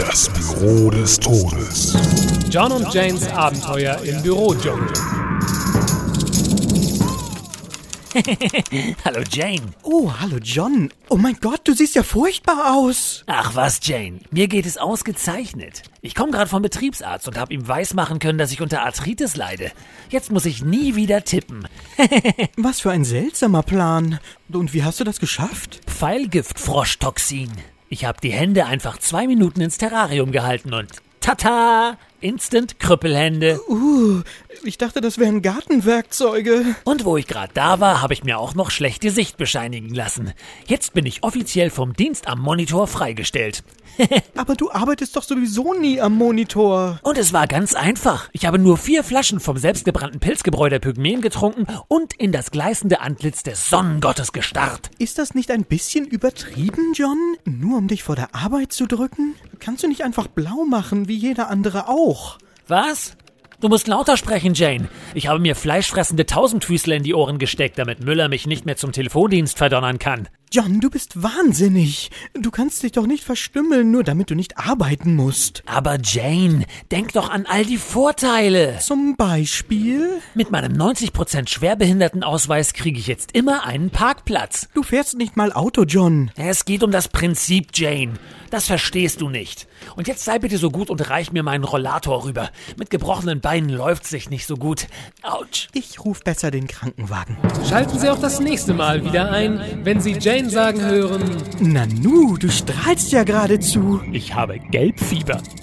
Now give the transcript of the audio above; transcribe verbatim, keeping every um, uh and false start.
Das Büro des Todes. John und Janes Abenteuer im Bürodschungel. Hallo Jane. Oh, hallo John. Oh mein Gott, du siehst ja furchtbar aus. Ach was, Jane. Mir geht es ausgezeichnet. Ich komme gerade vom Betriebsarzt und habe ihm weismachen können, dass ich unter Arthritis leide. Jetzt muss ich nie wieder tippen. Was für ein seltsamer Plan. Und wie hast du das geschafft? Pfeilgift-Froschtoxin. Ich habe die Hände einfach zwei Minuten ins Terrarium gehalten und tata! Instant Krüppelhände. Uh, ich dachte, das wären Gartenwerkzeuge. Und wo ich gerade da war, habe ich mir auch noch schlechte Sicht bescheinigen lassen. Jetzt bin ich offiziell vom Dienst am Monitor freigestellt. Aber du arbeitest doch sowieso nie am Monitor. Und es war ganz einfach. Ich habe nur vier Flaschen vom selbstgebrannten Pilzgebräu der Pygmäen getrunken und in das gleißende Antlitz des Sonnengottes gestarrt. Ist das nicht ein bisschen übertrieben, John? Nur um dich vor der Arbeit zu drücken? Kannst du nicht einfach blau machen, wie jeder andere auch? Was? Du musst lauter sprechen, Jane. Ich habe mir fleischfressende Tausendfüßler in die Ohren gesteckt, damit Müller mich nicht mehr zum Telefondienst verdonnern kann. John, du bist wahnsinnig. Du kannst dich doch nicht verstümmeln, nur damit du nicht arbeiten musst. Aber Jane, denk doch an all die Vorteile. Zum Beispiel? Mit meinem neunzig Prozent Schwerbehindertenausweis kriege ich jetzt immer einen Parkplatz. Du fährst nicht mal Auto, John. Es geht um das Prinzip, Jane. Das verstehst du nicht. Und jetzt sei bitte so gut und reich mir meinen Rollator rüber. Mit gebrochenen Beinen läuft's sich nicht so gut. Autsch. Ich ruf besser den Krankenwagen. Schalten Sie auch das nächste Mal wieder ein, wenn Sie Jane sagen hören: Nanu, du strahlst ja geradezu. Ich habe Gelbfieber.